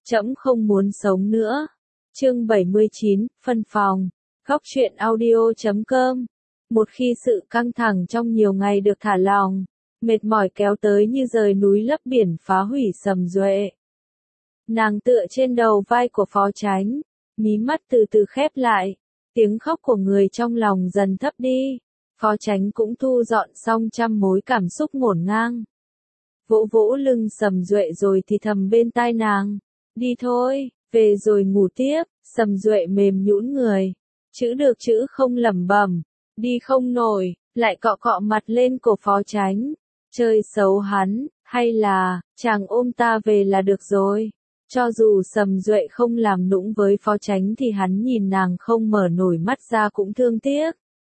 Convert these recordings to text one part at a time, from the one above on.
Trẫm không muốn sống nữa. Chương 79, phân phòng. Góc truyện audio.com. Một khi sự căng thẳng trong nhiều ngày được thả lỏng, mệt mỏi kéo tới như rời núi lấp biển phá hủy Sầm Duệ. Nàng tựa trên đầu vai của Phó Chánh, mí mắt từ từ khép lại, tiếng khóc của người trong lòng dần thấp đi. Phó Chánh cũng thu dọn xong trăm mối cảm xúc ngổn ngang. Vỗ vỗ lưng Sầm Duệ rồi thì thầm bên tai nàng, đi thôi, về rồi ngủ tiếp. Sầm Duệ mềm nhũn người, chữ được chữ không lẩm bẩm, đi không nổi, lại cọ cọ mặt lên cổ Phó Chánh. Chơi xấu hắn, hay là, chàng ôm ta về là được rồi. Cho dù Sầm Duệ không làm nũng với Phó Chánh thì hắn nhìn nàng không mở nổi mắt ra cũng thương tiếc.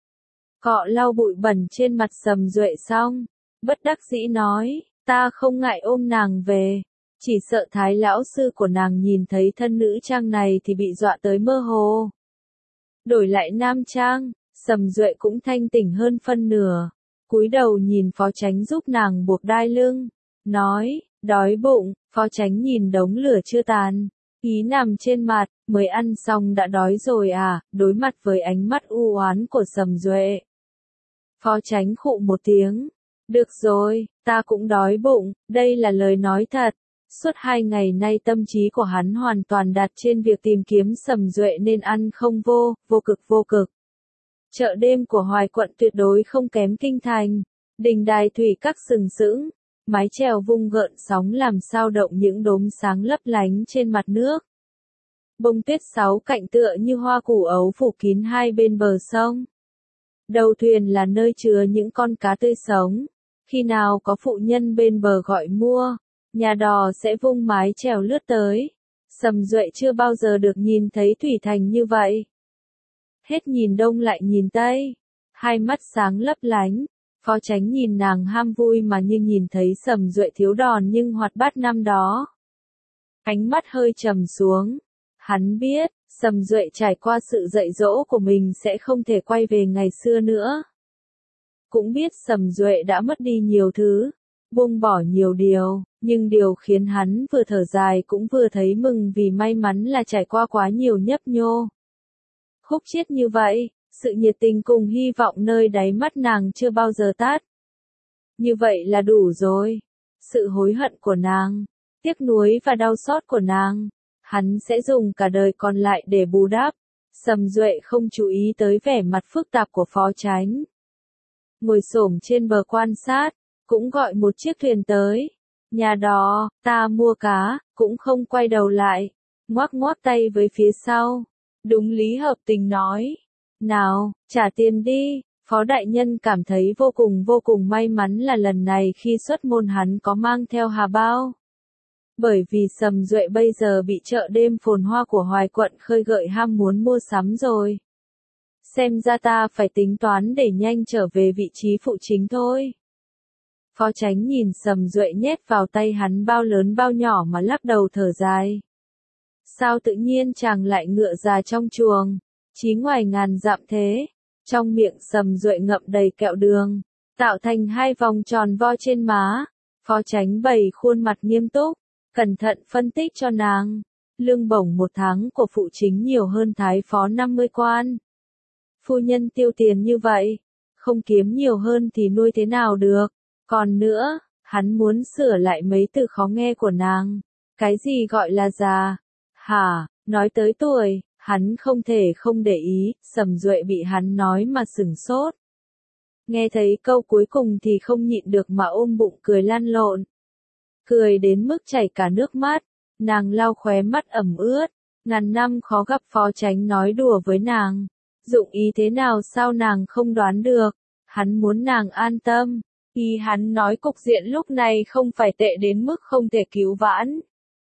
Cọ lau bụi bẩn trên mặt Sầm Duệ xong, bất đắc dĩ nói, ta không ngại ôm nàng về. Chỉ sợ Thái lão sư của nàng nhìn thấy thân nữ trang này thì bị dọa tới mơ hồ. Đổi lại nam trang, Sầm Duệ cũng thanh tỉnh hơn phân nửa. Cúi đầu nhìn Phó Chánh giúp nàng buộc đai lưng, nói, đói bụng. Phó Chánh nhìn đống lửa chưa tàn, ý nằm trên mặt, mới ăn xong đã đói rồi à. Đối mặt với ánh mắt u oán của Sầm Duệ, Phó Chánh khụ một tiếng, được rồi, ta cũng đói bụng. Đây là lời nói thật. Suốt 2 ngày nay tâm trí của hắn hoàn toàn đặt trên việc tìm kiếm Sầm Duệ nên ăn không vô cực. Chợ đêm của Hoài Quận tuyệt đối không kém kinh thành. Đình đài thủy các sừng sững, mái chèo vung gợn sóng làm sao động những đốm sáng lấp lánh trên mặt nước. Bông tuyết sáu cạnh tựa như hoa củ ấu phủ kín hai bên bờ sông. Đầu thuyền là nơi chứa những con cá tươi sống. Khi nào có phụ nhân bên bờ gọi mua, nhà đò sẽ vung mái chèo lướt tới. Sầm Duệ chưa bao giờ được nhìn thấy thủy thành như vậy. Hết nhìn đông lại nhìn tây, hai mắt sáng lấp lánh. Phó Chánh nhìn nàng ham vui mà như nhìn thấy Sầm Duệ thiếu đòn nhưng hoạt bát năm đó. Ánh mắt hơi trầm xuống. Hắn biết, Sầm Duệ trải qua sự dạy dỗ của mình sẽ không thể quay về ngày xưa nữa. Cũng biết Sầm Duệ đã mất đi nhiều thứ, buông bỏ nhiều điều, nhưng điều khiến hắn vừa thở dài cũng vừa thấy mừng vì may mắn là trải qua quá nhiều nhấp nhô. Khúc chiết như vậy, sự nhiệt tình cùng hy vọng nơi đáy mắt nàng chưa bao giờ tắt. Như vậy là đủ rồi. Sự hối hận của nàng, tiếc nuối và đau xót của nàng, hắn sẽ dùng cả đời còn lại để bù đắp. Sầm Duệ không chú ý tới vẻ mặt phức tạp của Phó Chánh. Ngồi xổm trên bờ quan sát, cũng gọi một chiếc thuyền tới. Nhà đò, ta mua cá, cũng không quay đầu lại, ngoắc ngoắc tay với phía sau. Đúng lý hợp tình nói, nào, trả tiền đi. Phó đại nhân cảm thấy vô cùng may mắn là lần này khi xuất môn hắn có mang theo hà bao. Bởi vì Sầm Duệ bây giờ bị chợ đêm phồn hoa của Hoài Quận khơi gợi ham muốn mua sắm rồi. Xem ra ta phải tính toán để nhanh trở về vị trí phụ chính thôi. Phó Chánh nhìn Sầm Duệ nhét vào tay hắn bao lớn bao nhỏ mà lắc đầu thở dài. Sao tự nhiên chàng lại ngựa già trong chuồng, chí ngoài ngàn dặm thế. Trong miệng Sầm Duệ ngậm đầy kẹo đường, tạo thành 2 vòng tròn vo trên má. Phó Chánh bày khuôn mặt nghiêm túc, cẩn thận phân tích cho nàng. Lương bổng 1 tháng của phụ chính nhiều hơn thái phó 50 quan. Phu nhân tiêu tiền như vậy, không kiếm nhiều hơn thì nuôi thế nào được. Còn nữa, hắn muốn sửa lại mấy từ khó nghe của nàng. Cái gì gọi là già? Hả, nói tới tuổi, hắn không thể không để ý. Sầm Duệ bị hắn nói mà sửng sốt. Nghe thấy câu cuối cùng thì không nhịn được mà ôm bụng cười lăn lộn. Cười đến mức chảy cả nước mắt, nàng lau khóe mắt ẩm ướt. Ngàn năm khó gặp Phó Chánh nói đùa với nàng. Dụng ý thế nào sao nàng không đoán được. Hắn muốn nàng an tâm. Ý hắn nói cục diện lúc này không phải tệ đến mức không thể cứu vãn.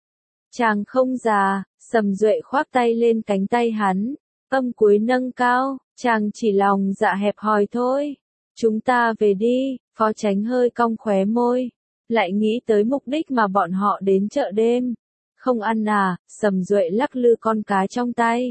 Chàng không già. Sầm Duệ khoác tay lên cánh tay hắn, âm cuối nâng cao, chàng chỉ lòng dạ hẹp hòi thôi. Chúng ta về đi. Phó Chánh hơi cong khóe môi, lại nghĩ tới mục đích mà bọn họ đến chợ đêm. Không ăn à? Sầm Duệ lắc lư con cá trong tay.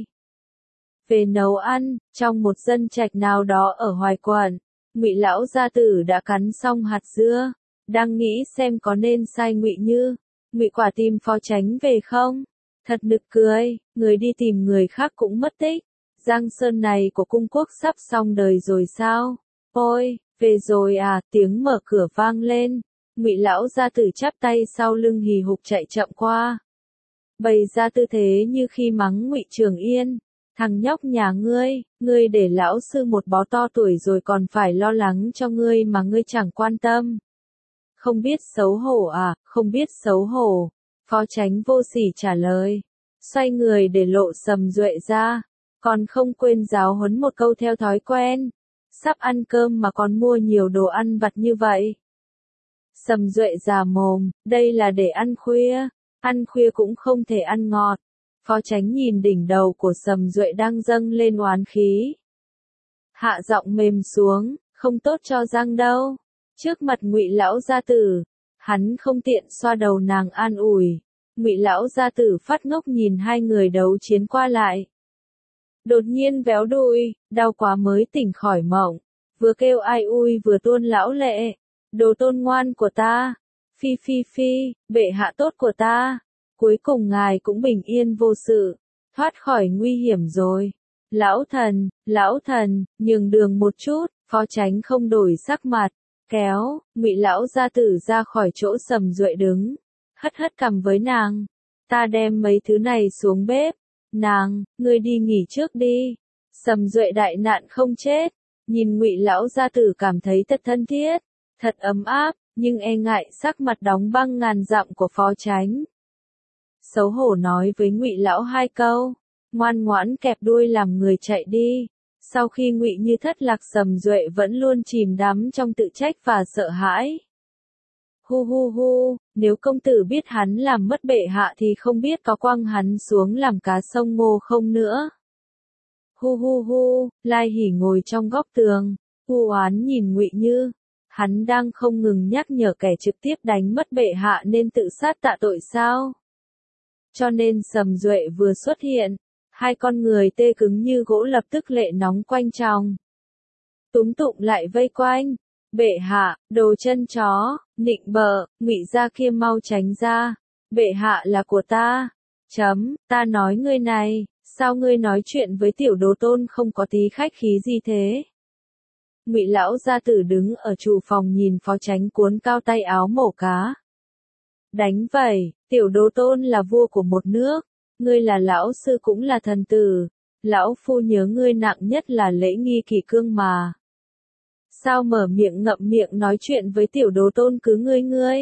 Về nấu ăn. Trong một dân trạch nào đó ở Hoài Quận, Ngụy lão gia tử đã cắn xong hạt dưa, đang nghĩ xem có nên sai Ngụy Quả tìm Phó Chánh về không. Thật nực cười, người đi tìm người khác cũng mất tích. Giang Sơn này của cung quốc sắp xong đời rồi sao? Ôi, về rồi à, tiếng mở cửa vang lên. Ngụy lão gia tử chắp tay sau lưng hì hục chạy chậm qua. Bày ra tư thế như khi mắng Ngụy Trường Yên. Thằng nhóc nhà ngươi để lão sư một bó to tuổi rồi còn phải lo lắng cho ngươi mà ngươi chẳng quan tâm. Không biết xấu hổ à, không biết xấu hổ. Phó Chánh vô sỉ trả lời. Xoay người để lộ Sầm Duệ ra. Còn không quên giáo huấn một câu theo thói quen. Sắp ăn cơm mà còn mua nhiều đồ ăn vặt như vậy. Sầm Duệ già mồm, đây là để ăn khuya cũng không thể ăn ngọt. Phó Chánh nhìn đỉnh đầu của Sầm Duệ đang dâng lên oán khí. Hạ giọng mềm xuống, không tốt cho răng đâu. Trước mặt Ngụy lão gia tử, hắn không tiện xoa đầu nàng an ủi. Ngụy lão gia tử phát ngốc nhìn hai người đấu chiến qua lại. Đột nhiên véo đuôi, đau quá mới tỉnh khỏi mộng. Vừa kêu ai ui vừa tuôn lão lệ. Đồ tôn ngoan của ta. Phi phi phi, bệ hạ tốt của ta. Cuối cùng ngài cũng bình yên vô sự. Thoát khỏi nguy hiểm rồi. Lão thần, nhường đường một chút. Phó Chánh không đổi sắc mặt. Kéo, Ngụy lão gia tử ra khỏi chỗ Sầm Duệ đứng. Hất cằm với nàng. Ta đem mấy thứ này xuống bếp. Nàng, ngươi đi nghỉ trước đi. Sầm Duệ đại nạn không chết. Nhìn Ngụy lão gia tử cảm thấy thật thân thiết, thật ấm áp, nhưng e ngại sắc mặt đóng băng ngàn dặm của Phó Chánh. Xấu hổ nói với Ngụy lão hai câu, ngoan ngoãn kẹp đuôi làm người chạy đi. Sau khi Ngụy Như thất lạc, Sầm Duệ vẫn luôn chìm đắm trong tự trách và sợ hãi. Hu, nếu công tử biết hắn làm mất bệ hạ thì không biết có quăng hắn xuống làm cá sông ngô không nữa. Hu, Lai Hỉ ngồi trong góc tường, u oán nhìn Ngụy Như. Hắn đang không ngừng nhắc nhở kẻ trực tiếp đánh mất bệ hạ nên tự sát tạ tội sao? Cho nên Sầm Duệ vừa xuất hiện, hai con người tê cứng như gỗ lập tức lệ nóng quanh tròng. Túm tụm lại vây quanh. Bệ hạ, đồ chân chó, nịnh bợ, Ngụy gia kia mau tránh ra. Bệ hạ là của ta. Ta nói ngươi này, sao ngươi nói chuyện với tiểu đồ tôn không có tí khách khí gì thế? Ngụy lão gia tử đứng ở chủ phòng nhìn Phó Chánh cuốn cao tay áo mổ cá. Đánh vậy, tiểu đồ tôn là vua của một nước, ngươi là lão sư cũng là thần tử, lão phu nhớ ngươi nặng nhất là lễ nghi kỷ cương mà. Sao mở miệng ngậm miệng nói chuyện với tiểu đồ tôn cứ ngươi?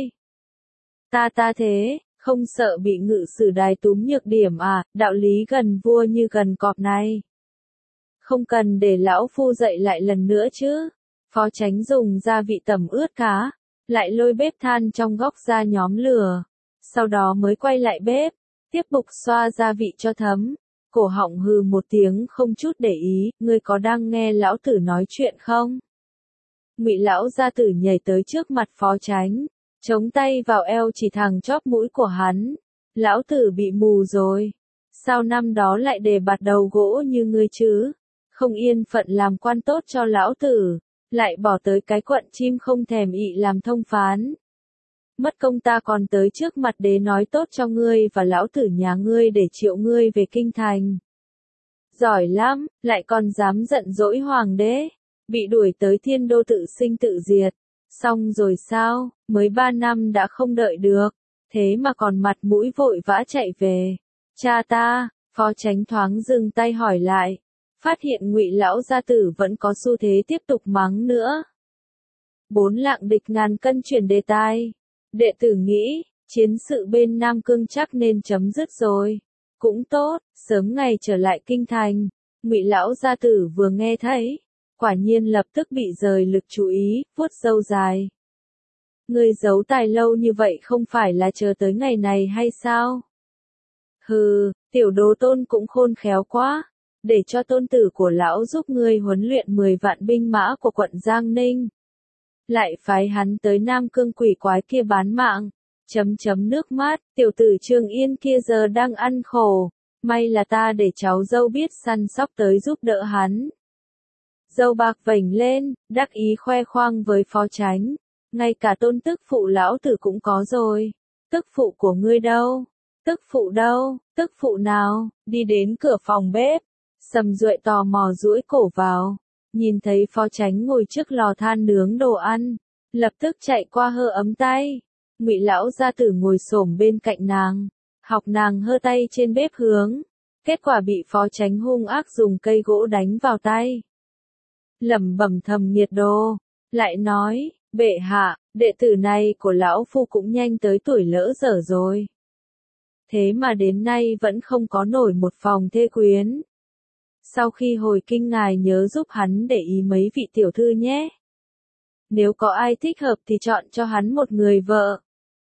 Ta thế, không sợ bị ngự sử đài túm nhược điểm à, đạo lý gần vua như gần cọp này. Không cần để lão phu dạy lại lần nữa chứ. Phó Chánh dùng gia vị tẩm ướt cá, lại lôi bếp than trong góc ra nhóm lửa. Sau đó mới quay lại bếp, tiếp tục xoa gia vị cho thấm. Cổ họng hừ một tiếng không chút để ý, ngươi có đang nghe lão tử nói chuyện không? Ngụy lão gia tử nhảy tới trước mặt Phó Chánh, chống tay vào eo chỉ thẳng chóp mũi của hắn. Lão tử bị mù rồi. Sao năm đó lại để bạt đầu gỗ như ngươi chứ? Không yên phận làm quan tốt cho lão tử, lại bỏ tới cái quận chim không thèm ị làm thông phán. Mất công ta còn tới trước mặt đế nói tốt cho ngươi và lão tử nhà ngươi để triệu ngươi về kinh thành. Giỏi lắm, lại còn dám giận dỗi hoàng đế, bị đuổi tới thiên đô tự sinh tự diệt. Xong rồi sao, mới 3 năm đã không đợi được, thế mà còn mặt mũi vội vã chạy về. Cha ta, Phó Chánh thoáng dừng tay hỏi lại. Phát hiện Ngụy lão gia tử vẫn có xu thế tiếp tục mắng nữa. 4 lạng địch ngàn cân chuyển đề tài. Đệ tử nghĩ, chiến sự bên Nam Cương chắc nên chấm dứt rồi. Cũng tốt, sớm ngày trở lại kinh thành. Ngụy lão gia tử vừa nghe thấy, quả nhiên lập tức bị rời lực chú ý, vuốt râu dài. Ngươi giấu tài lâu như vậy không phải là chờ tới ngày này hay sao? Hừ, tiểu đồ tôn cũng khôn khéo quá. Để cho tôn tử của lão giúp ngươi huấn luyện 10 vạn binh mã của quận Giang Ninh. Lại phái hắn tới Nam Cương quỷ quái kia bán mạng. Nước mắt, tiểu tử Trường Yên kia giờ đang ăn khổ. May là ta để cháu dâu biết săn sóc tới giúp đỡ hắn. Dâu bạc vểnh lên, đắc ý khoe khoang với Phó Chánh. Ngay cả tôn tức phụ lão tử cũng có rồi. Tức phụ của ngươi đâu? Tức phụ đâu, tức phụ nào, đi đến cửa phòng bếp. Sầm Duệ tò mò duỗi cổ vào, nhìn thấy Phó Chánh ngồi trước lò than nướng đồ ăn, lập tức chạy qua hơ ấm tay. Ngụy lão gia tử ngồi xổm bên cạnh nàng, học nàng hơ tay trên bếp hướng. Kết quả bị Phó Chánh hung ác dùng cây gỗ đánh vào tay. Lẩm bẩm thầm nhiệt độ, lại nói, bệ hạ, đệ tử này của lão phu cũng nhanh tới tuổi lỡ dở rồi. Thế mà đến nay vẫn không có nổi một phòng thê quyến. Sau khi hồi kinh ngài nhớ giúp hắn để ý mấy vị tiểu thư nhé. Nếu có ai thích hợp thì chọn cho hắn một người vợ.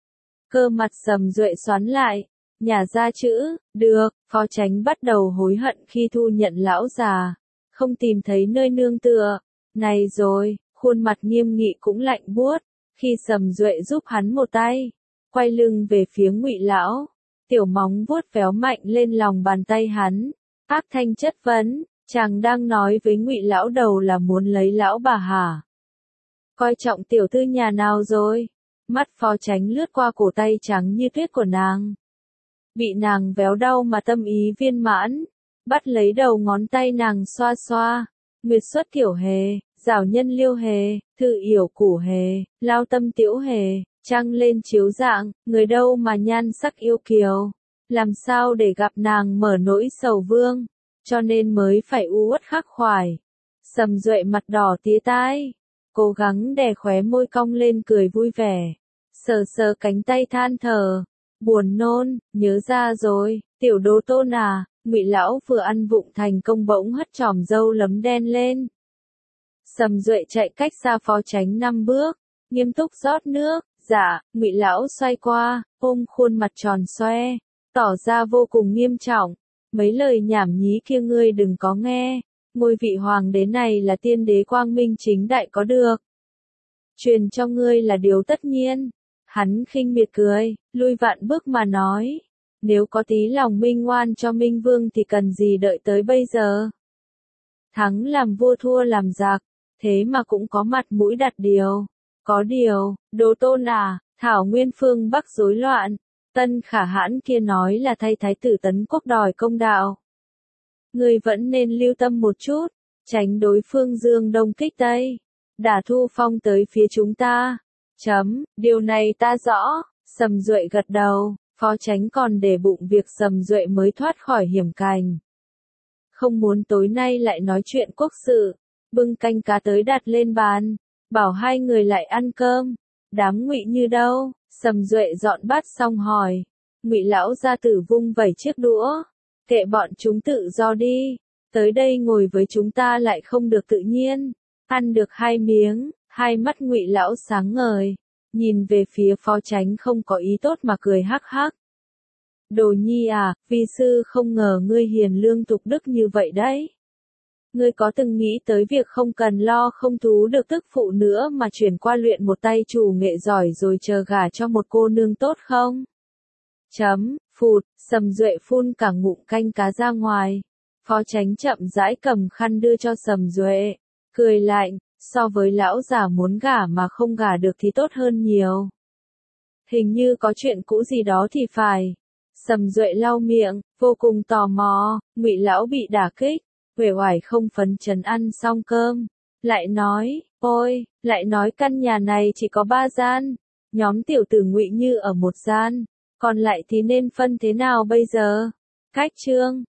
Cơ mặt Sầm Duệ xoắn lại, nhả ra chữ, được. Phó Chánh bắt đầu hối hận khi thu nhận lão già, không tìm thấy nơi nương tựa. Này rồi, khuôn mặt nghiêm nghị cũng lạnh buốt, khi Sầm Duệ giúp hắn một tay, quay lưng về phía Ngụy lão, tiểu móng vuốt véo mạnh lên lòng bàn tay hắn, ác thanh chất vấn, chàng đang nói với Ngụy lão đầu là muốn lấy lão bà hả? Coi trọng tiểu thư nhà nào rồi? Mắt Phó Chánh lướt qua cổ tay trắng như tuyết của nàng. Bị nàng véo đau mà tâm ý viên mãn, bắt lấy đầu ngón tay nàng xoa xoa. Nguyệt xuất tiểu hề, giảo nhân liêu hề, thư yểu củ hề, lao tâm tiểu hề, trăng lên chiếu dạng, người đâu mà nhan sắc yêu kiều. Làm sao để gặp nàng mở nỗi sầu vương, cho nên mới phải u uất khắc khoải. Sầm Duệ mặt đỏ tía tai, cố gắng đè khóe môi cong lên cười vui vẻ, sờ sờ cánh tay than thở, buồn nôn, nhớ ra rồi, tiểu đô tôn à. Ngụy lão vừa ăn vụng thành công bỗng hất chòm râu lấm đen lên. Sầm Duệ chạy cách xa Phó Chánh 5 bước, nghiêm túc rót nước. Dạ. Ngụy lão xoay qua, ôm khuôn mặt tròn xoe, tỏ ra vô cùng nghiêm trọng. Mấy lời nhảm nhí kia ngươi đừng có nghe. Ngôi vị hoàng đế này là tiên đế quang minh chính đại có được. Truyền cho ngươi là điều tất nhiên. Hắn khinh miệt cười, lui vạn bước mà nói. Nếu có tí lòng minh ngoan cho Minh Vương thì cần gì đợi tới bây giờ. Thắng làm vua thua làm giặc, thế mà cũng có mặt mũi đặt điều. Có điều, Đô tôn à, thảo nguyên phương Bắc rối loạn. Tân Khả Hãn kia nói là thay thái tử Tấn Quốc đòi công đạo. Ngươi vẫn nên lưu tâm một chút, tránh đối phương dương đông kích tây. Đả Thu Phong tới phía chúng ta. Điều này ta rõ. Sầm Duệ gật đầu. Phó Chánh còn để bụng việc Sầm Duệ mới thoát khỏi hiểm cảnh. Không muốn tối nay lại nói chuyện quốc sự, bưng canh cá tới đặt lên bàn, bảo hai người lại ăn cơm. Đám Ngụy Như đâu? Sầm Duệ dọn bát xong hỏi. Ngụy lão gia tử vung vẩy chiếc đũa, kệ bọn chúng tự do đi, tới đây ngồi với chúng ta lại không được tự nhiên. Ăn được 2 miếng, hai mắt Ngụy lão sáng ngời, nhìn về phía Phó Chánh không có ý tốt mà cười hắc hắc. Đồ nhi à, vi sư không ngờ ngươi hiền lương tục đức như vậy đấy. Ngươi có từng nghĩ tới việc không cần lo không thú được tức phụ nữa mà chuyển qua luyện một tay chủ nghệ giỏi rồi chờ gả cho một cô nương tốt không? Phụt, Sầm Duệ phun cả ngụm canh cá ra ngoài. Phó Chánh chậm rãi cầm khăn đưa cho Sầm Duệ, cười lạnh, so với lão già muốn gả mà không gả được thì tốt hơn nhiều. Hình như có chuyện cũ gì đó thì phải. Sầm Duệ lau miệng, vô cùng tò mò. Ngụy lão bị đả kích, uể oải không phấn chấn ăn xong cơm, lại nói, ôi, lại nói căn nhà này chỉ có 3 gian, nhóm tiểu tử Ngụy Như ở một gian, còn lại thì nên phân thế nào bây giờ? Cách chương